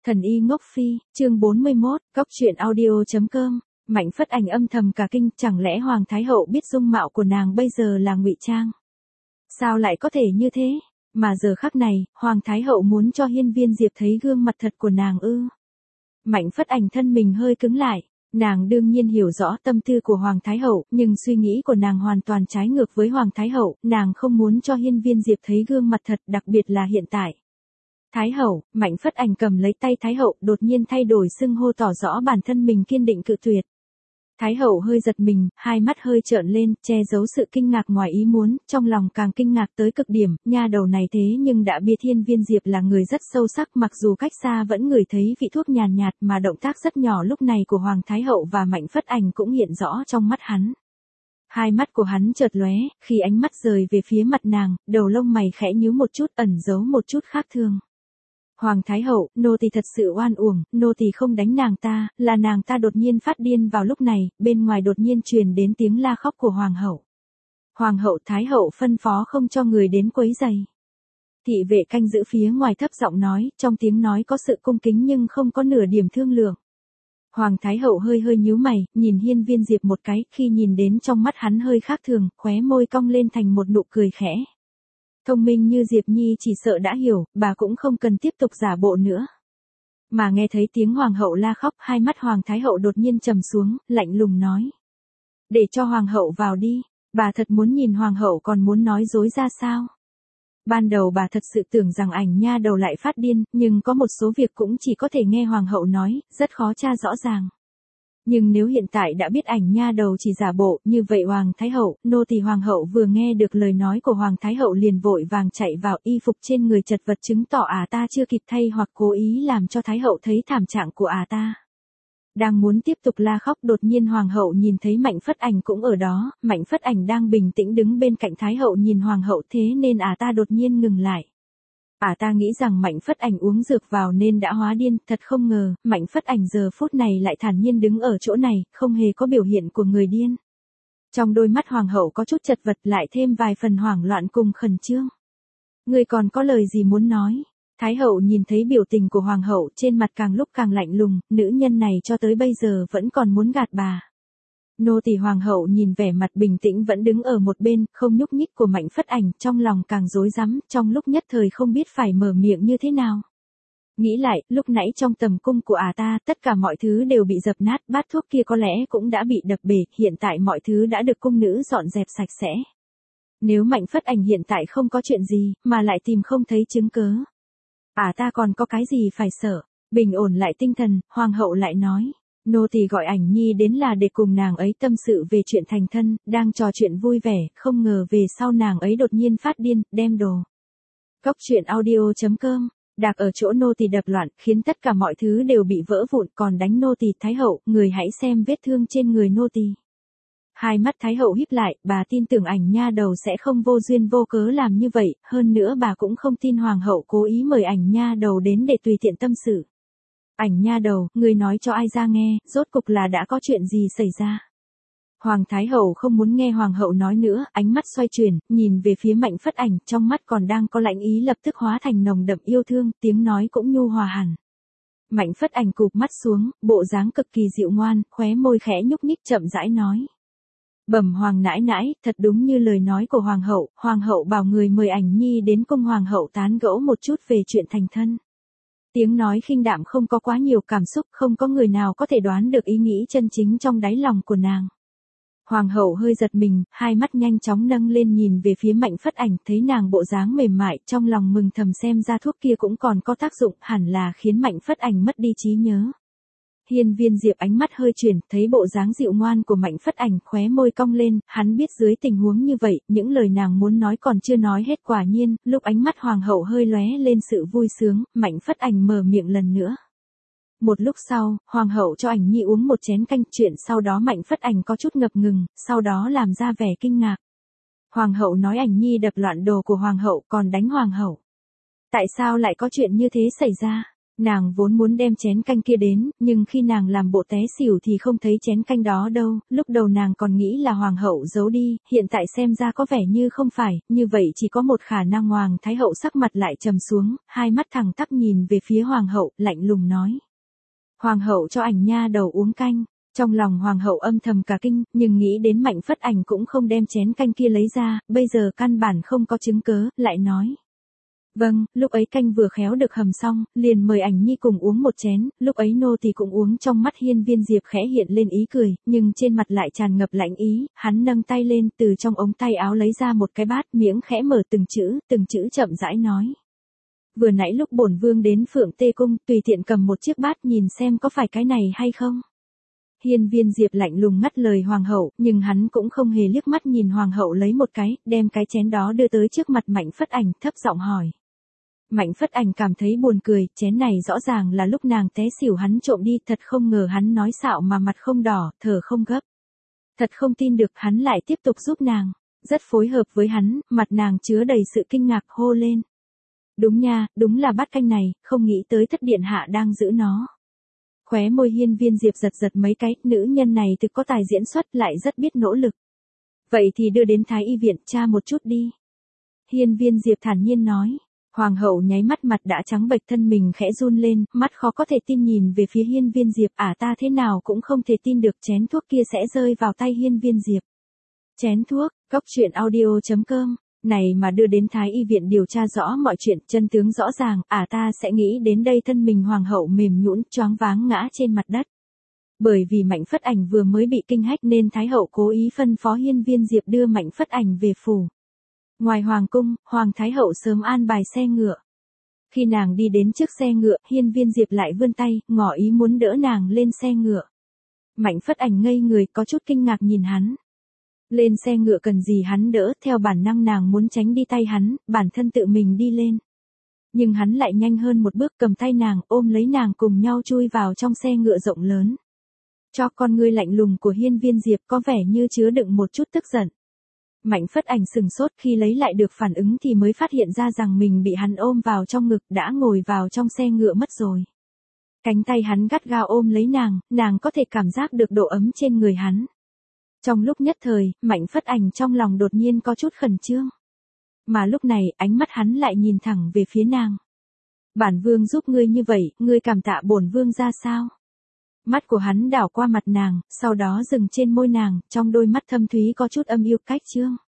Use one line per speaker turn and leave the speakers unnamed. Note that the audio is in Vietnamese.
Thần y ngốc phi, chương 41, góc truyện audio.com. Mạnh Phất Ảnh âm thầm cả kinh, chẳng lẽ Hoàng Thái Hậu biết dung mạo của nàng bây giờ là ngụy trang? Sao lại có thể như thế? Mà giờ khắc này, Hoàng Thái Hậu muốn cho Hiên Viên Diệp thấy gương mặt thật của nàng ư? Mạnh Phất Ảnh thân mình hơi cứng lại. Nàng đương nhiên hiểu rõ tâm tư của Hoàng Thái Hậu, nhưng suy nghĩ của nàng hoàn toàn trái ngược với Hoàng Thái Hậu, nàng không muốn cho Hiên Viên Diệp thấy gương mặt thật, đặc biệt là hiện tại. Thái Hậu, Mạnh Phất Ảnh cầm lấy tay Thái Hậu, đột nhiên thay đổi xưng hô tỏ rõ bản thân mình kiên định cự tuyệt. Thái Hậu hơi giật mình, hai mắt hơi trợn lên, che giấu sự kinh ngạc ngoài ý muốn, trong lòng càng kinh ngạc tới cực điểm, nha đầu này thế nhưng đã biết Hiên Viên Diệp là người rất sâu sắc, mặc dù cách xa vẫn ngửi thấy vị thuốc nhàn nhạt mà động tác rất nhỏ lúc này của Hoàng Thái Hậu và Mạnh Phất Ảnh cũng hiện rõ trong mắt hắn. Hai mắt của hắn chợt lóe, khi ánh mắt rời về phía mặt nàng, đầu lông mày khẽ nhíu một chút, ẩn giấu một chút khác thường. Hoàng Thái Hậu, nô tỳ thật sự oan uổng, nô tỳ không đánh nàng ta, là nàng ta đột nhiên phát điên vào lúc này, bên ngoài đột nhiên truyền đến tiếng la khóc của Hoàng hậu. Hoàng hậu Thái Hậu phân phó không cho người đến quấy rầy. Thị vệ canh giữ phía ngoài thấp giọng nói, trong tiếng nói có sự cung kính nhưng không có nửa điểm thương lượng. Hoàng Thái Hậu hơi hơi nhíu mày, nhìn Hiên Viên Diệp một cái, khi nhìn đến trong mắt hắn hơi khác thường, khóe môi cong lên thành một nụ cười khẽ. Thông minh như Diệp Nhi chỉ sợ đã hiểu, bà cũng không cần tiếp tục giả bộ nữa. Mà nghe thấy tiếng Hoàng hậu la khóc, hai mắt Hoàng Thái Hậu đột nhiên trầm xuống, lạnh lùng nói. Để cho Hoàng hậu vào đi, bà thật muốn nhìn Hoàng hậu còn muốn nói dối ra sao? Ban đầu bà thật sự tưởng rằng ảnh nha đầu lại phát điên, nhưng có một số việc cũng chỉ có thể nghe Hoàng hậu nói, rất khó tra rõ ràng. Nhưng nếu hiện tại đã biết ảnh nha đầu chỉ giả bộ, như vậy Hoàng Thái Hậu, nô tỳ Hoàng hậu vừa nghe được lời nói của Hoàng Thái Hậu liền vội vàng chạy vào, y phục trên người chật vật chứng tỏ ta chưa kịp thay hoặc cố ý làm cho Thái Hậu thấy thảm trạng của ta. Đang muốn tiếp tục la khóc, đột nhiên Hoàng hậu nhìn thấy Mạnh Phất Ảnh cũng ở đó, Mạnh Phất Ảnh đang bình tĩnh đứng bên cạnh Thái Hậu nhìn Hoàng hậu, thế nên ta đột nhiên ngừng lại. Ta nghĩ rằng Mạnh Phất Ảnh uống dược vào nên đã hóa điên, thật không ngờ, Mạnh Phất Ảnh giờ phút này lại thản nhiên đứng ở chỗ này, không hề có biểu hiện của người điên. Trong đôi mắt Hoàng hậu có chút chật vật, lại thêm vài phần hoảng loạn cùng khẩn trương. Ngươi còn có lời gì muốn nói? Thái Hậu nhìn thấy biểu tình của Hoàng hậu, trên mặt càng lúc càng lạnh lùng, nữ nhân này cho tới bây giờ vẫn còn muốn gạt bà. Nô tỳ Hoàng hậu nhìn vẻ mặt bình tĩnh vẫn đứng ở một bên, không nhúc nhích của Mạnh Phất Ảnh, trong lòng càng rối rắm, trong lúc nhất thời không biết phải mở miệng như thế nào. Nghĩ lại, lúc nãy trong tầm cung của ta, tất cả mọi thứ đều bị dập nát, bát thuốc kia có lẽ cũng đã bị đập bể, hiện tại mọi thứ đã được cung nữ dọn dẹp sạch sẽ. Nếu Mạnh Phất Ảnh hiện tại không có chuyện gì, mà lại tìm không thấy chứng cớ. Ta còn có cái gì phải sợ? Bình ổn lại tinh thần, Hoàng hậu lại nói. Nô tỳ gọi Ảnh Nhi đến là để cùng nàng ấy tâm sự về chuyện thành thân, đang trò chuyện vui vẻ, không ngờ về sau nàng ấy đột nhiên phát điên, đem đồ. Góc truyện audio.com, đạc ở chỗ nô tỳ đập loạn, khiến tất cả mọi thứ đều bị vỡ vụn, còn đánh nô tỳ. Thái Hậu, người hãy xem vết thương trên người nô tỳ. Hai mắt Thái Hậu híp lại, bà tin tưởng ảnh nha đầu sẽ không vô duyên vô cớ làm như vậy, hơn nữa bà cũng không tin Hoàng hậu cố ý mời ảnh nha đầu đến để tùy tiện tâm sự. Ảnh nha đầu, người nói cho ai ra nghe, rốt cục là đã có chuyện gì xảy ra. Hoàng Thái Hậu không muốn nghe Hoàng hậu nói nữa, ánh mắt xoay chuyển, nhìn về phía Mạnh Phất Ảnh, trong mắt còn đang có lạnh ý lập tức hóa thành nồng đậm yêu thương, tiếng nói cũng nhu hòa hẳn. Mạnh Phất Ảnh cụp mắt xuống, bộ dáng cực kỳ dịu ngoan, khóe môi khẽ nhúc nhích chậm rãi nói. Bẩm Hoàng nãi nãi, thật đúng như lời nói của Hoàng hậu bảo người mời Ảnh Nhi đến cung Hoàng hậu tán gẫu một chút về chuyện thành thân. Tiếng nói khinh đạm không có quá nhiều cảm xúc, không có người nào có thể đoán được ý nghĩ chân chính trong đáy lòng của nàng. Hoàng hậu hơi giật mình, hai mắt nhanh chóng nâng lên nhìn về phía Mạnh Phất Ảnh, thấy nàng bộ dáng mềm mại, trong lòng mừng thầm xem ra thuốc kia cũng còn có tác dụng, hẳn là khiến Mạnh Phất Ảnh mất đi trí nhớ. Hiên Viên Diệp ánh mắt hơi chuyển, thấy bộ dáng dịu ngoan của Mạnh Phất Ảnh, khóe môi cong lên, hắn biết dưới tình huống như vậy, những lời nàng muốn nói còn chưa nói hết, quả nhiên, lúc ánh mắt Hoàng hậu hơi lóe lên sự vui sướng, Mạnh Phất Ảnh mở miệng lần nữa. Một lúc sau, Hoàng hậu cho Ảnh Nhi uống một chén canh, chuyện sau đó Mạnh Phất Ảnh có chút ngập ngừng, sau đó làm ra vẻ kinh ngạc. Hoàng hậu nói Ảnh Nhi đập loạn đồ của Hoàng hậu, còn đánh Hoàng hậu. Tại sao lại có chuyện như thế xảy ra? Nàng vốn muốn đem chén canh kia đến, nhưng khi nàng làm bộ té xỉu thì không thấy chén canh đó đâu, lúc đầu nàng còn nghĩ là hoàng hậu giấu đi, hiện tại xem ra có vẻ như không phải, như vậy chỉ có một khả năng. Hoàng thái hậu sắc mặt lại trầm xuống, hai mắt thẳng tắp nhìn về phía hoàng hậu, lạnh lùng nói. Hoàng hậu cho ảnh nha đầu uống canh. Trong lòng hoàng hậu âm thầm cả kinh, nhưng nghĩ đến Mạnh Phất Ảnh cũng không đem chén canh kia lấy ra, bây giờ căn bản không có chứng cớ, lại nói. Vâng, lúc ấy canh vừa khéo được hầm xong, liền mời ảnh nhi cùng uống một chén, lúc ấy nô thì cũng uống. Trong mắt Hiên Viên Diệp khẽ hiện lên ý cười, nhưng trên mặt lại tràn ngập lạnh ý, hắn nâng tay lên từ trong ống tay áo lấy ra một cái bát, miệng khẽ mở từng chữ chậm rãi nói. Vừa nãy lúc bổn vương đến Phượng Tê Cung, tùy tiện cầm một chiếc bát nhìn xem có phải cái này hay không. Hiên Viên Diệp lạnh lùng ngắt lời hoàng hậu, nhưng hắn cũng không hề liếc mắt nhìn hoàng hậu lấy một cái, đem cái chén đó đưa tới trước mặt Mạnh Phất Ảnh, thấp giọng hỏi. Mạnh Phất Ảnh cảm thấy buồn cười, chén này rõ ràng là lúc nàng té xỉu hắn trộm đi, thật không ngờ hắn nói xạo mà mặt không đỏ, thở không gấp. Thật không tin được, hắn lại tiếp tục giúp nàng, rất phối hợp với hắn, mặt nàng chứa đầy sự kinh ngạc, hô lên. Đúng nha, đúng là bát canh này, không nghĩ tới Thất điện hạ đang giữ nó. Khóe môi Hiên Viên Diệp giật giật mấy cái, nữ nhân này thực có tài diễn xuất, lại rất biết nỗ lực. Vậy thì đưa đến Thái y viện tra một chút đi. Hiên Viên Diệp thản nhiên nói. Hoàng hậu nháy mắt, mặt đã trắng bệch, thân mình khẽ run lên, mắt khó có thể tin nhìn về phía Hiên Viên Diệp. Ta thế nào cũng không thể tin được chén thuốc kia sẽ rơi vào tay Hiên Viên Diệp. Chén thuốc, coctruyện.audio.com. Này mà đưa đến Thái y viện điều tra rõ mọi chuyện, chân tướng rõ ràng, ta sẽ nghĩ đến đây thân mình hoàng hậu mềm nhũn, choáng váng ngã trên mặt đất. Bởi vì Mạnh Phất Ảnh vừa mới bị kinh hách nên Thái hậu cố ý phân phó Hiên Viên Diệp đưa Mạnh Phất Ảnh về phủ. Ngoài hoàng cung, Hoàng Thái hậu sớm an bài xe ngựa. Khi nàng đi đến trước xe ngựa, Hiên Viên Diệp lại vươn tay, ngỏ ý muốn đỡ nàng lên xe ngựa. Mạnh Phất Ảnh ngây người, có chút kinh ngạc nhìn hắn. Lên xe ngựa cần gì hắn đỡ, theo bản năng nàng muốn tránh đi tay hắn, bản thân tự mình đi lên. Nhưng hắn lại nhanh hơn một bước, cầm tay nàng, ôm lấy nàng cùng nhau chui vào trong xe ngựa rộng lớn. Cho con ngươi lạnh lùng của Hiên Viên Diệp có vẻ như chứa đựng một chút tức giận. Mạnh Phất Ảnh sừng sốt, khi lấy lại được phản ứng thì mới phát hiện ra rằng mình bị hắn ôm vào trong ngực, đã ngồi vào trong xe ngựa mất rồi. Cánh tay hắn gắt gao ôm lấy nàng có thể cảm giác được độ ấm trên người hắn. Trong lúc nhất thời, Mạnh Phất Ảnh trong lòng đột nhiên có chút khẩn trương. Mà lúc này, ánh mắt hắn lại nhìn thẳng về phía nàng. Bản vương giúp ngươi như vậy, ngươi cảm tạ bổn vương ra sao? Mắt của hắn đảo qua mặt nàng, sau đó dừng trên môi nàng, trong đôi mắt thâm thúy có chút âm yêu. Cách chương